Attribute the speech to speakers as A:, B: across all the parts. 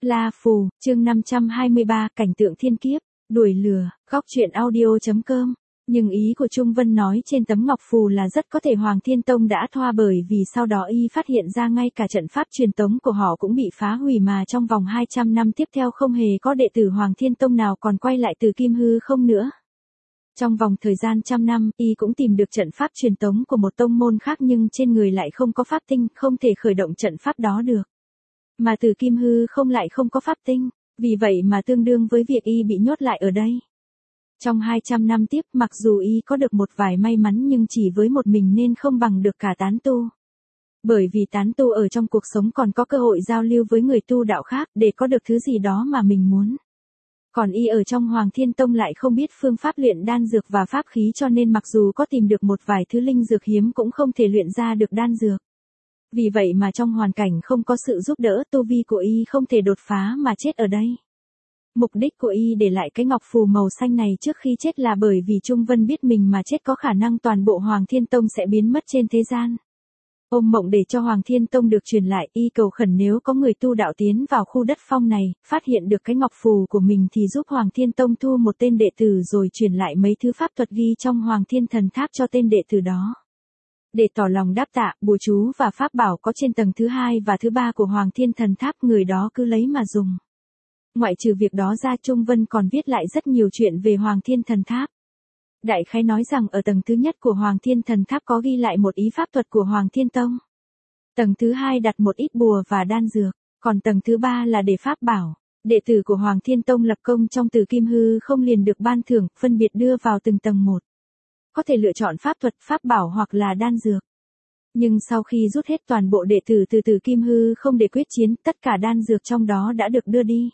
A: La Phù, chương 523, cảnh tượng thiên kiếp, đuổi lửa, góc truyện audio.com. Nhưng ý của Trung Vân nói trên tấm ngọc phù là rất có thể Hoàng Thiên Tông đã thoa, bởi vì sau đó y phát hiện ra ngay cả trận pháp truyền tống của họ cũng bị phá hủy, mà trong vòng 200 năm tiếp theo không hề có đệ tử Hoàng Thiên Tông nào còn quay lại từ Kim Hư không nữa. Trong vòng thời gian trăm năm, y cũng tìm được trận pháp truyền tống của một tông môn khác, nhưng trên người lại không có pháp tinh, không thể khởi động trận pháp đó được. Mà từ Kim Hư không lại không có pháp tinh, vì vậy mà tương đương với việc y bị nhốt lại ở đây. Trong 200 năm tiếp, mặc dù y có được một vài may mắn nhưng chỉ với một mình nên không bằng được cả tán tu. Bởi vì tán tu ở trong cuộc sống còn có cơ hội giao lưu với người tu đạo khác để có được thứ gì đó mà mình muốn. Còn y ở trong Hoàng Thiên Tông lại không biết phương pháp luyện đan dược và pháp khí, cho nên mặc dù có tìm được một vài thứ linh dược hiếm cũng không thể luyện ra được đan dược. Vì vậy mà trong hoàn cảnh không có sự giúp đỡ, tu vi của y không thể đột phá mà chết ở đây. Mục đích của y để lại cái ngọc phù màu xanh này trước khi chết là bởi vì Trung Vân biết mình mà chết có khả năng toàn bộ Hoàng Thiên Tông sẽ biến mất trên thế gian. Ôm mộng để cho Hoàng Thiên Tông được truyền lại, y cầu khẩn nếu có người tu đạo tiến vào khu đất phong này, phát hiện được cái ngọc phù của mình thì giúp Hoàng Thiên Tông thu một tên đệ tử rồi truyền lại mấy thứ pháp thuật ghi trong Hoàng Thiên Thần Tháp cho tên đệ tử đó. Để tỏ lòng đáp tạ, bùa chú và pháp bảo có trên tầng thứ 2 và thứ 3 của Hoàng Thiên Thần Tháp, người đó cứ lấy mà dùng. Ngoại trừ việc đó ra, Trung Vân còn viết lại rất nhiều chuyện về Hoàng Thiên Thần Tháp. Đại khái nói rằng ở tầng thứ nhất của Hoàng Thiên Thần Tháp có ghi lại một ý pháp thuật của Hoàng Thiên Tông. Tầng thứ 2 đặt một ít bùa và đan dược, còn tầng thứ 3 là để pháp bảo. Đệ tử của Hoàng Thiên Tông lập công trong Từ Kim Hư không liền được ban thưởng, phân biệt đưa vào từng tầng một. Có thể lựa chọn pháp thuật, pháp bảo hoặc là đan dược. Nhưng sau khi rút hết toàn bộ đệ tử từ Kim Hư không để quyết chiến, tất cả đan dược trong đó đã được đưa đi.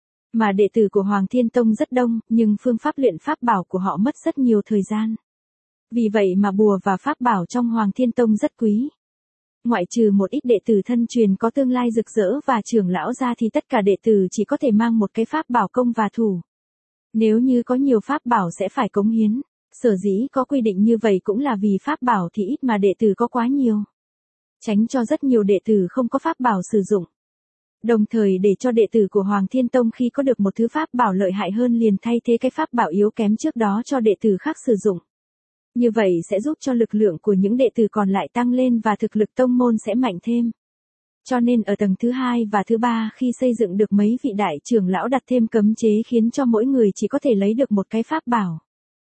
A: Mà đệ tử của Hoàng Thiên Tông rất đông, nhưng phương pháp luyện pháp bảo của họ mất rất nhiều thời gian. Vì vậy mà bùa và pháp bảo trong Hoàng Thiên Tông rất quý. Ngoại trừ một ít đệ tử thân truyền có tương lai rực rỡ và trưởng lão ra thì tất cả đệ tử chỉ có thể mang một cái pháp bảo công và thủ. Nếu như có nhiều pháp bảo sẽ phải cống hiến. Sở dĩ có quy định như vậy cũng là vì pháp bảo thì ít mà đệ tử có quá nhiều. Tránh cho rất nhiều đệ tử không có pháp bảo sử dụng. Đồng thời để cho đệ tử của Hoàng Thiên Tông khi có được một thứ pháp bảo lợi hại hơn liền thay thế cái pháp bảo yếu kém trước đó cho đệ tử khác sử dụng. Như vậy sẽ giúp cho lực lượng của những đệ tử còn lại tăng lên và thực lực tông môn sẽ mạnh thêm. Cho nên ở tầng thứ 2 và thứ 3 khi xây dựng được mấy vị đại trưởng lão đặt thêm cấm chế khiến cho mỗi người chỉ có thể lấy được một cái pháp bảo.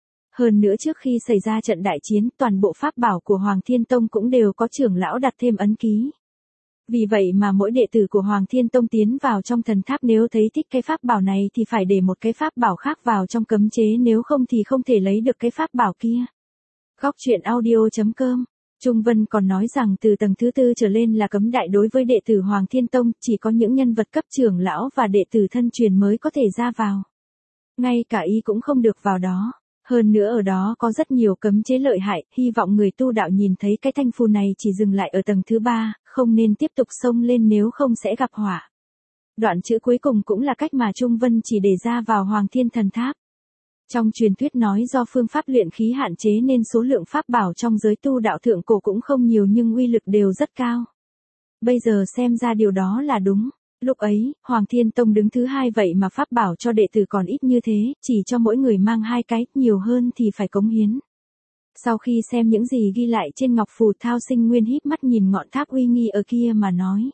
A: Hơn nữa trước khi xảy ra trận đại chiến, toàn bộ pháp bảo của Hoàng Thiên Tông cũng đều có trưởng lão đặt thêm ấn ký. Vì vậy mà mỗi đệ tử của Hoàng Thiên Tông tiến vào trong thần tháp nếu thấy thích cái pháp bảo này thì phải để một cái pháp bảo khác vào trong cấm chế, nếu không thì không thể lấy được cái pháp bảo kia. Góc truyện audio.com. Trung Vân còn nói rằng từ tầng thứ 4 trở lên là cấm đại đối với đệ tử Hoàng Thiên Tông, chỉ có những nhân vật cấp trưởng lão và đệ tử thân truyền mới có thể ra vào. Ngay cả y cũng không được vào đó. Hơn nữa ở đó có rất nhiều cấm chế lợi hại, hy vọng người tu đạo nhìn thấy cái thanh phù này chỉ dừng lại ở tầng thứ 3, không nên tiếp tục xông lên nếu không sẽ gặp họa. Đoạn chữ cuối cùng cũng là cách mà Trung Vân chỉ để ra vào Hoàng Thiên Thần Tháp. Trong truyền thuyết nói do phương pháp luyện khí hạn chế nên số lượng pháp bảo trong giới tu đạo thượng cổ cũng không nhiều nhưng uy lực đều rất cao. Bây giờ xem ra điều đó là đúng. Lúc ấy, Hoàng Thiên Tông đứng thứ 2 vậy mà pháp bảo cho đệ tử còn ít như thế, chỉ cho mỗi người mang 2 cái, nhiều hơn thì phải cống hiến. Sau khi xem những gì ghi lại trên ngọc phù, Thao Sinh Nguyên híp mắt nhìn ngọn tháp uy nghi ở kia mà nói.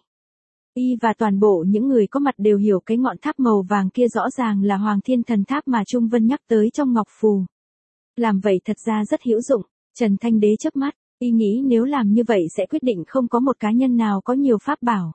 A: Y và toàn bộ những người có mặt đều hiểu cái ngọn tháp màu vàng kia rõ ràng là Hoàng Thiên Thần Tháp mà Trung Vân nhắc tới trong ngọc phù. Làm vậy thật ra rất hữu dụng. Trần Thanh Đế chớp mắt, y nghĩ nếu làm như vậy sẽ quyết định không có một cá nhân nào có nhiều pháp bảo.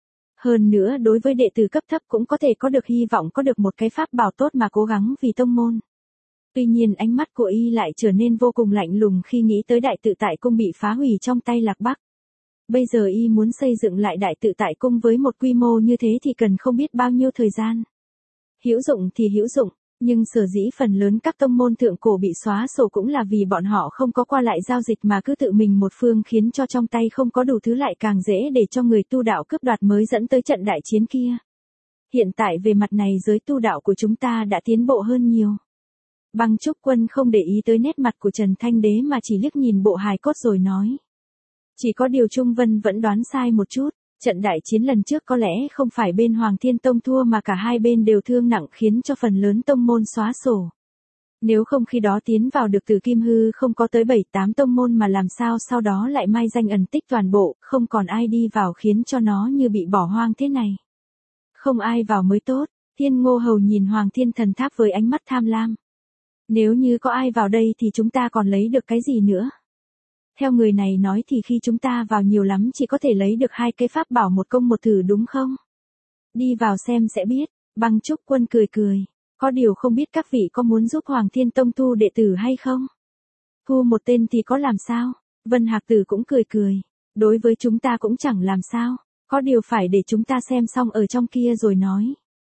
A: Hơn nữa đối với đệ tử cấp thấp cũng có thể có được hy vọng có được một cái pháp bảo tốt mà cố gắng vì tông môn. Tuy nhiên ánh mắt của y lại trở nên vô cùng lạnh lùng khi nghĩ tới Đại Tự Tại Cung bị phá hủy trong tay Lạc Bắc. Bây giờ y muốn xây dựng lại Đại Tự Tại Cung với một quy mô như thế thì cần không biết bao nhiêu thời gian. Hữu dụng thì hữu dụng, nhưng sở dĩ phần lớn các tông môn thượng cổ bị xóa sổ cũng là vì bọn họ không có qua lại giao dịch mà cứ tự mình một phương, khiến cho trong tay không có đủ thứ lại càng dễ để cho người tu đạo cướp đoạt, mới dẫn tới trận đại chiến kia. Hiện tại về mặt này giới tu đạo của chúng ta đã tiến bộ hơn nhiều. Băng Trúc Quân không để ý tới nét mặt của Trần Thanh Đế mà chỉ liếc nhìn bộ hài cốt rồi nói. Chỉ có điều Trung Vân vẫn đoán sai một chút. Trận đại chiến lần trước có lẽ không phải bên Hoàng Thiên Tông thua mà cả hai bên đều thương nặng khiến cho phần lớn tông môn xóa sổ. Nếu không khi đó tiến vào được Tử Kim Hư không có tới 7-8 tông môn mà làm sao sau đó lại mai danh ẩn tích toàn bộ, không còn ai đi vào khiến cho nó như bị bỏ hoang thế này. Không ai vào mới tốt, Thiên Ngô Hầu nhìn Hoàng Thiên Thần Tháp với ánh mắt tham lam. Nếu như có ai vào đây thì chúng ta còn lấy được cái gì nữa? Theo người này nói thì khi chúng ta vào nhiều lắm chỉ có thể lấy được 2 cái pháp bảo một công một thử đúng không? Đi vào xem sẽ biết, Băng Trúc Quân cười cười. Có điều không biết các vị có muốn giúp Hoàng Thiên Tông thu đệ tử hay không? Thu một tên thì có làm sao? Vân Hạc Tử cũng cười cười. Đối với chúng ta cũng chẳng làm sao. Có điều phải để chúng ta xem xong ở trong kia rồi nói.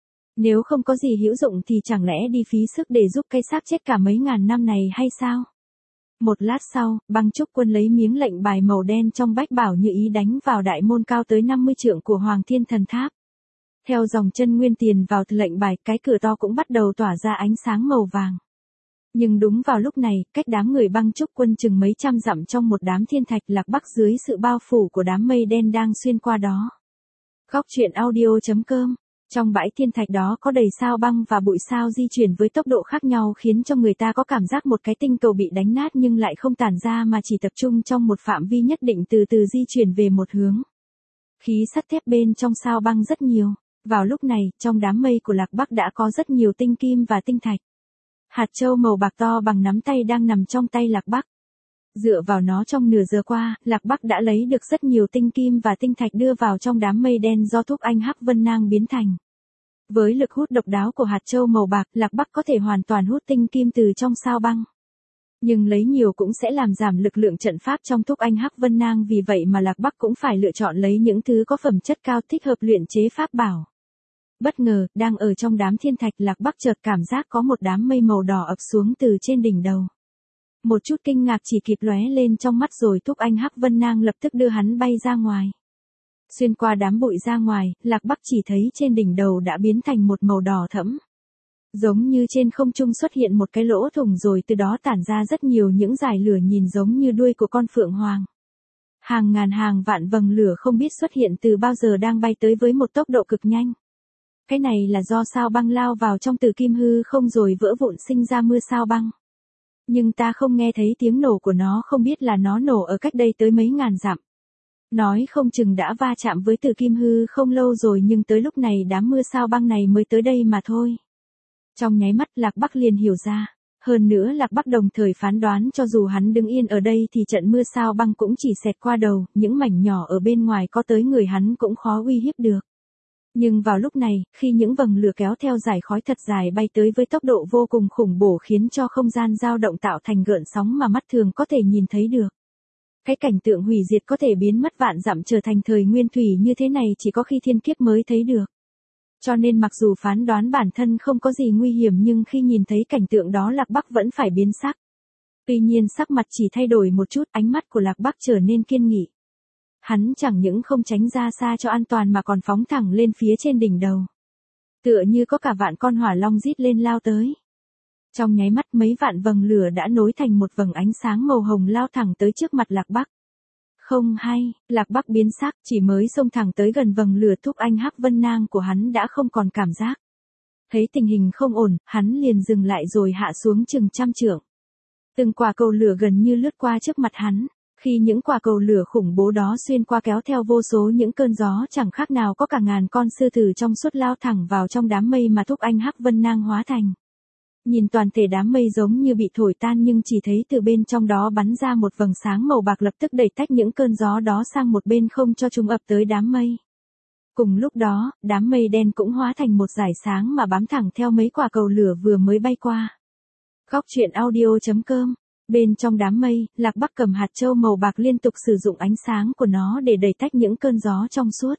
A: Nếu không có gì hữu dụng thì chẳng lẽ đi phí sức để giúp cái xác chết cả mấy ngàn năm này hay sao? Một lát sau, Băng Trúc Quân lấy miếng lệnh bài màu đen trong bách bảo như ý đánh vào đại môn cao tới 50 trượng của Hoàng Thiên Thần Tháp. Theo dòng chân nguyên tiền vào lệnh bài, cái cửa to cũng bắt đầu tỏa ra ánh sáng màu vàng. Nhưng đúng vào lúc này, cách đám người Băng Trúc Quân chừng mấy trăm dặm trong một đám thiên thạch Lạc Bắc dưới sự bao phủ của đám mây đen đang xuyên qua đó. Góc truyện audio.com. Trong bãi thiên thạch đó có đầy sao băng và bụi sao di chuyển với tốc độ khác nhau khiến cho người ta có cảm giác một cái tinh cầu bị đánh nát nhưng lại không tản ra mà chỉ tập trung trong một phạm vi nhất định từ từ di chuyển về một hướng. Khí sắt thép bên trong sao băng rất nhiều. Vào lúc này, trong đám mây của Lạc Bắc đã có rất nhiều tinh kim và tinh thạch. Hạt châu màu bạc to bằng nắm tay đang nằm trong tay Lạc Bắc. Dựa vào nó trong nửa giờ qua, Lạc Bắc đã lấy được rất nhiều tinh kim và tinh thạch đưa vào trong đám mây đen do Thúc Anh Hắc Vân Nang biến thành. Với lực hút độc đáo của hạt châu màu bạc, Lạc Bắc có thể hoàn toàn hút tinh kim từ trong sao băng. Nhưng lấy nhiều cũng sẽ làm giảm lực lượng trận pháp trong Thúc Anh Hắc Vân Nang, vì vậy mà Lạc Bắc cũng phải lựa chọn lấy những thứ có phẩm chất cao thích hợp luyện chế pháp bảo. Bất ngờ, đang ở trong đám thiên thạch, Lạc Bắc chợt cảm giác có một đám mây màu đỏ ập xuống từ trên đỉnh đầu. Một chút kinh ngạc chỉ kịp lóe lên trong mắt rồi Thúc Anh Hắc Vân Nang lập tức đưa hắn bay ra ngoài. Xuyên qua đám bụi ra ngoài, Lạc Bắc chỉ thấy trên đỉnh đầu đã biến thành một màu đỏ thẫm. Giống như trên không trung xuất hiện một cái lỗ thủng rồi từ đó tản ra rất nhiều những dải lửa nhìn giống như đuôi của con phượng hoàng. Hàng ngàn hàng vạn vầng lửa không biết xuất hiện từ bao giờ đang bay tới với một tốc độ cực nhanh. Cái này là do sao băng lao vào trong Tử Kim Hư không rồi vỡ vụn sinh ra mưa sao băng. Nhưng ta không nghe thấy tiếng nổ của nó, không biết là nó nổ ở cách đây tới mấy ngàn dặm. Nói không chừng đã va chạm với Tử Kim Hư không lâu rồi nhưng tới lúc này đám mưa sao băng này mới tới đây mà thôi. Trong nháy mắt Lạc Bắc liền hiểu ra. Hơn nữa Lạc Bắc đồng thời phán đoán cho dù hắn đứng yên ở đây thì trận mưa sao băng cũng chỉ xẹt qua đầu, những mảnh nhỏ ở bên ngoài có tới người hắn cũng khó uy hiếp được. Nhưng vào lúc này, khi những vầng lửa kéo theo dải khói thật dài bay tới với tốc độ vô cùng khủng bố khiến cho không gian dao động tạo thành gợn sóng mà mắt thường có thể nhìn thấy được. Cái cảnh tượng hủy diệt có thể biến mất vạn dặm trở thành thời nguyên thủy như thế này chỉ có khi thiên kiếp mới thấy được. Cho nên mặc dù phán đoán bản thân không có gì nguy hiểm nhưng khi nhìn thấy cảnh tượng đó Lạc Bắc vẫn phải biến sắc. Tuy nhiên sắc mặt chỉ thay đổi một chút, ánh mắt của Lạc Bắc trở nên kiên nghị. Hắn chẳng những không tránh ra xa cho an toàn mà còn phóng thẳng lên phía trên đỉnh đầu. Tựa như có cả vạn con hỏa long rít lên lao tới. Trong nháy mắt mấy vạn vầng lửa đã nối thành một vầng ánh sáng màu hồng lao thẳng tới trước mặt Lạc Bắc. Không hay, Lạc Bắc biến sắc, chỉ mới xông thẳng tới gần vầng lửa Thúc Anh Hắc Vân Nang của hắn đã không còn cảm giác. Thấy tình hình không ổn, hắn liền dừng lại rồi hạ xuống chừng trăm trượng. Từng quả cầu lửa gần như lướt qua trước mặt hắn. Khi những quả cầu lửa khủng bố đó xuyên qua kéo theo vô số những cơn gió chẳng khác nào có cả ngàn con sư tử trong suốt lao thẳng vào trong đám mây mà Thúc Anh Hắc Vân Nang hóa thành. Nhìn toàn thể đám mây giống như bị thổi tan nhưng chỉ thấy từ bên trong đó bắn ra một vầng sáng màu bạc lập tức đẩy tách những cơn gió đó sang một bên không cho chúng ập tới đám mây. Cùng lúc đó, đám mây đen cũng hóa thành một dải sáng mà bám thẳng theo mấy quả cầu lửa vừa mới bay qua. Góc truyện audio.com. Bên trong đám mây, Lạc Bắc cầm hạt châu màu bạc liên tục sử dụng ánh sáng của nó để đẩy tách những cơn gió trong suốt.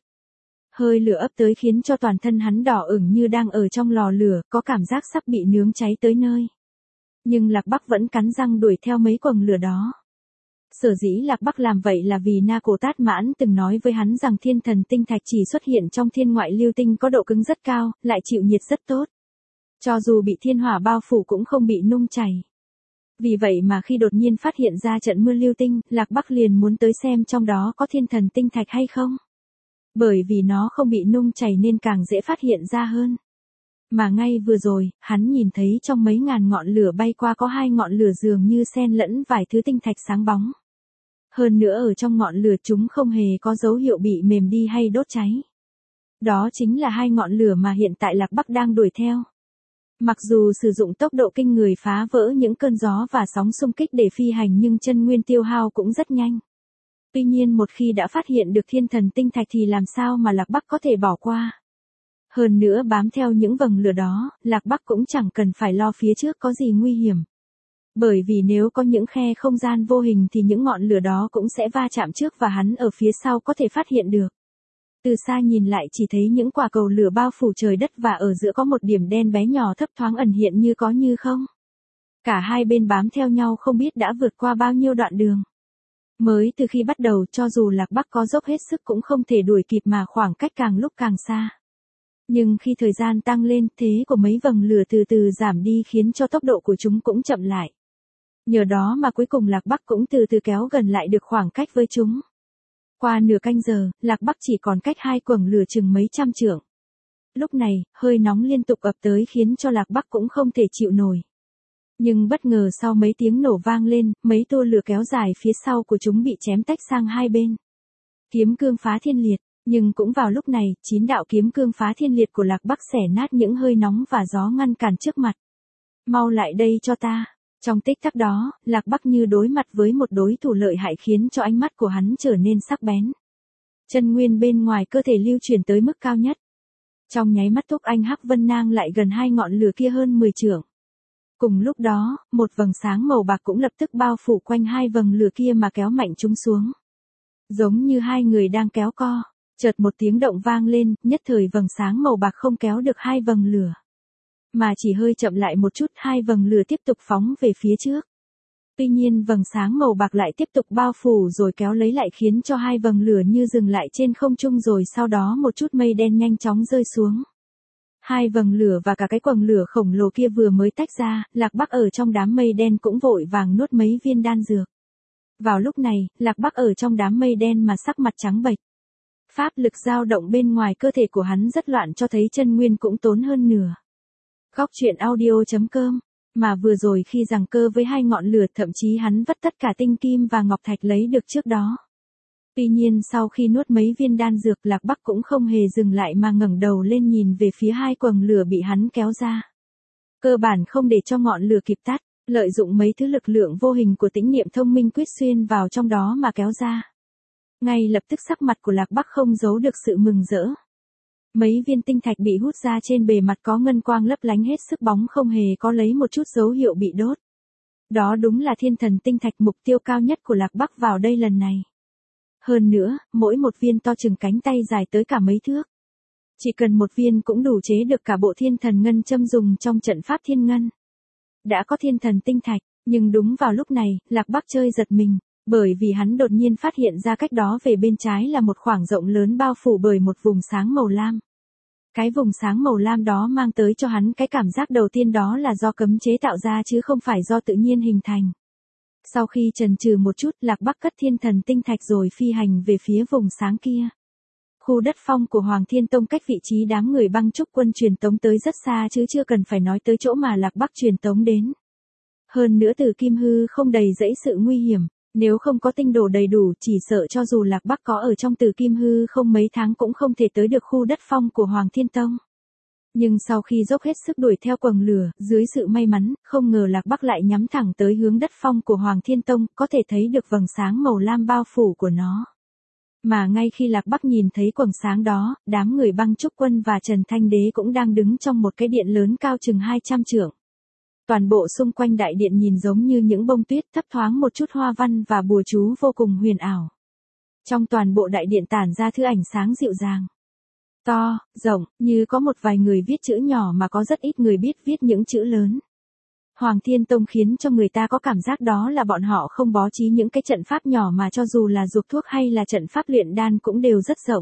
A: Hơi lửa ấp tới khiến cho toàn thân hắn đỏ ửng như đang ở trong lò lửa, có cảm giác sắp bị nướng cháy tới nơi. Nhưng Lạc Bắc vẫn cắn răng đuổi theo mấy quầng lửa đó. Sở dĩ Lạc Bắc làm vậy là vì Na Cổ Tát Mãn từng nói với hắn rằng thiên thần tinh thạch chỉ xuất hiện trong thiên ngoại lưu tinh có độ cứng rất cao, lại chịu nhiệt rất tốt. Cho dù bị thiên hỏa bao phủ cũng không bị nung chảy. Vì vậy mà khi đột nhiên phát hiện ra trận mưa lưu tinh, Lạc Bắc liền muốn tới xem trong đó có thiên thần tinh thạch hay không. Bởi vì nó không bị nung chảy nên càng dễ phát hiện ra hơn. Mà ngay vừa rồi, hắn nhìn thấy trong mấy ngàn ngọn lửa bay qua có 2 ngọn lửa dường như xen lẫn vài thứ tinh thạch sáng bóng. Hơn nữa ở trong ngọn lửa chúng không hề có dấu hiệu bị mềm đi hay đốt cháy. Đó chính là 2 ngọn lửa mà hiện tại Lạc Bắc đang đuổi theo. Mặc dù sử dụng tốc độ kinh người phá vỡ những cơn gió và sóng xung kích để phi hành nhưng chân nguyên tiêu hao cũng rất nhanh. Tuy nhiên một khi đã phát hiện được thiên thần tinh thạch thì làm sao mà Lạc Bắc có thể bỏ qua. Hơn nữa bám theo những vầng lửa đó, Lạc Bắc cũng chẳng cần phải lo phía trước có gì nguy hiểm. Bởi vì nếu có những khe không gian vô hình thì những ngọn lửa đó cũng sẽ va chạm trước và hắn ở phía sau có thể phát hiện được. Từ xa nhìn lại chỉ thấy những quả cầu lửa bao phủ trời đất và ở giữa có một điểm đen bé nhỏ thấp thoáng ẩn hiện như có như không. Cả hai bên bám theo nhau không biết đã vượt qua bao nhiêu đoạn đường. Mới từ khi bắt đầu cho dù Lạc Bắc có dốc hết sức cũng không thể đuổi kịp mà khoảng cách càng lúc càng xa. Nhưng khi thời gian tăng lên thế của mấy vầng lửa từ từ giảm đi khiến cho tốc độ của chúng cũng chậm lại. Nhờ đó mà cuối cùng Lạc Bắc cũng từ từ kéo gần lại được khoảng cách với chúng. Qua nửa canh giờ, Lạc Bắc chỉ còn cách 2 quầng lửa chừng mấy trăm trượng. Lúc này, hơi nóng liên tục ập tới khiến cho Lạc Bắc cũng không thể chịu nổi. Nhưng bất ngờ sau mấy tiếng nổ vang lên, mấy tua lửa kéo dài phía sau của chúng bị chém tách sang hai bên. Kiếm cương phá thiên liệt, nhưng cũng vào lúc này, 9 đạo kiếm cương phá thiên liệt của Lạc Bắc xẻ nát những hơi nóng và gió ngăn cản trước mặt. Mau lại đây cho ta. Trong tích tắc đó, Lạc Bắc như đối mặt với một đối thủ lợi hại khiến cho ánh mắt của hắn trở nên sắc bén. Chân nguyên bên ngoài cơ thể lưu chuyển tới mức cao nhất. Trong nháy mắt Túc Anh Hắc Vân Nang lại gần 2 ngọn lửa kia hơn 10 trượng. Cùng lúc đó, một vầng sáng màu bạc cũng lập tức bao phủ quanh 2 vầng lửa kia mà kéo mạnh chúng xuống. Giống như 2 người đang kéo co, chợt một tiếng động vang lên, nhất thời vầng sáng màu bạc không kéo được 2 vầng lửa. Mà chỉ hơi chậm lại một chút 2 vầng lửa tiếp tục phóng về phía trước. Tuy nhiên vầng sáng màu bạc lại tiếp tục bao phủ rồi kéo lấy lại khiến cho 2 vầng lửa như dừng lại trên không trung rồi sau đó một chút mây đen nhanh chóng rơi xuống. 2 vầng lửa và cả cái quầng lửa khổng lồ kia vừa mới tách ra, Lạc Bắc ở trong đám mây đen cũng vội vàng nuốt mấy viên đan dược. Vào lúc này, Lạc Bắc ở trong đám mây đen mà sắc mặt trắng bệch. Pháp lực dao động bên ngoài cơ thể của hắn rất loạn cho thấy chân nguyên cũng tốn hơn nửa. Góc truyện audio.com. Mà vừa rồi khi giằng cơ với 2 ngọn lửa thậm chí hắn vất tất cả tinh kim và ngọc thạch lấy được trước đó. Tuy nhiên sau khi nuốt mấy viên đan dược Lạc Bắc cũng không hề dừng lại mà ngẩng đầu lên nhìn về phía 2 quầng lửa bị hắn kéo ra. Cơ bản không để cho ngọn lửa kịp tắt, lợi dụng mấy thứ lực lượng vô hình của tĩnh niệm thông minh quyết xuyên vào trong đó mà kéo ra. Ngay lập tức sắc mặt của Lạc Bắc không giấu được sự mừng rỡ. Mấy viên tinh thạch bị hút ra trên bề mặt có ngân quang lấp lánh hết sức bóng không hề có lấy một chút dấu hiệu bị đốt. Đó đúng là thiên thần tinh thạch mục tiêu cao nhất của Lạc Bắc vào đây lần này. Hơn nữa, mỗi một viên to chừng cánh tay dài tới cả mấy thước. Chỉ cần một viên cũng đủ chế được cả bộ thiên thần ngân châm dùng trong trận pháp thiên ngân. Đã có thiên thần tinh thạch, nhưng đúng vào lúc này, Lạc Bắc chơi giật mình, bởi vì hắn đột nhiên phát hiện ra cách đó về bên trái là một khoảng rộng lớn bao phủ bởi một vùng sáng màu lam. Cái vùng sáng màu lam đó mang tới cho hắn cái cảm giác đầu tiên đó là do cấm chế tạo ra chứ không phải do tự nhiên hình thành. Sau khi chần chừ một chút Lạc Bắc cất thiên thần tinh thạch rồi phi hành về phía vùng sáng kia. Khu đất phong của Hoàng Thiên Tông cách vị trí đám người băng trúc quân truyền tống tới rất xa chứ chưa cần phải nói tới chỗ mà Lạc Bắc truyền tống đến. Hơn nữa từ Kim Hư không đầy dẫy sự nguy hiểm, nếu không có tinh đồ đầy đủ chỉ sợ cho dù Lạc Bắc có ở trong từ Kim Hư không mấy tháng cũng không thể tới được khu đất phong của Hoàng Thiên Tông. Nhưng sau khi dốc hết sức đuổi theo quầng lửa, dưới sự may mắn, không ngờ Lạc Bắc lại nhắm thẳng tới hướng đất phong của Hoàng Thiên Tông, có thể thấy được vầng sáng màu lam bao phủ của nó. Mà ngay khi Lạc Bắc nhìn thấy quầng sáng đó, đám người băng trúc quân và Trần Thanh Đế cũng đang đứng trong một cái điện lớn cao chừng 200 trượng. Toàn bộ xung quanh đại điện nhìn giống như những bông tuyết thấp thoáng một chút hoa văn và bùa chú vô cùng huyền ảo. Trong toàn bộ đại điện tản ra thứ ánh sáng dịu dàng. To, rộng, như có một vài người viết chữ nhỏ mà có rất ít người biết viết những chữ lớn. Hoàng Thiên Tông khiến cho người ta có cảm giác đó là bọn họ không bó trí những cái trận pháp nhỏ mà cho dù là dược thuốc hay là trận pháp luyện đan cũng đều rất rộng.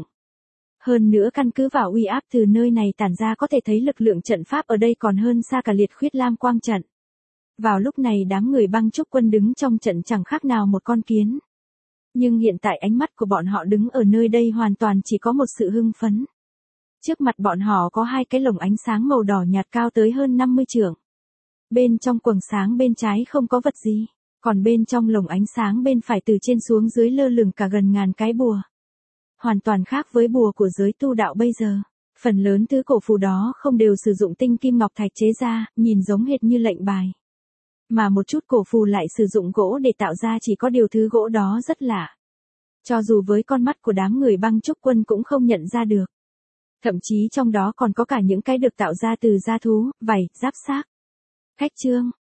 A: Hơn nữa căn cứ vào uy áp từ nơi này tản ra có thể thấy lực lượng trận pháp ở đây còn hơn xa cả liệt khuyết lam quang trận. Vào lúc này đám người băng trúc quân đứng trong trận chẳng khác nào một con kiến. Nhưng hiện tại ánh mắt của bọn họ đứng ở nơi đây hoàn toàn chỉ có một sự hưng phấn. Trước mặt bọn họ có hai cái lồng ánh sáng màu đỏ nhạt cao tới hơn 50 trượng. Bên trong quầng sáng bên trái không có vật gì, còn bên trong lồng ánh sáng bên phải từ trên xuống dưới lơ lửng cả gần ngàn cái bùa. Hoàn toàn khác với bùa của giới tu đạo bây giờ. Phần lớn thứ cổ phù đó không đều sử dụng tinh kim ngọc thạch chế ra, nhìn giống hệt như lệnh bài. Mà một chút cổ phù lại sử dụng gỗ để tạo ra, chỉ có điều thứ gỗ đó rất lạ. Cho dù với con mắt của đám người băng trúc quân cũng không nhận ra được. Thậm chí trong đó còn có cả những cái được tạo ra từ da thú, vảy, giáp xác. Khách trương,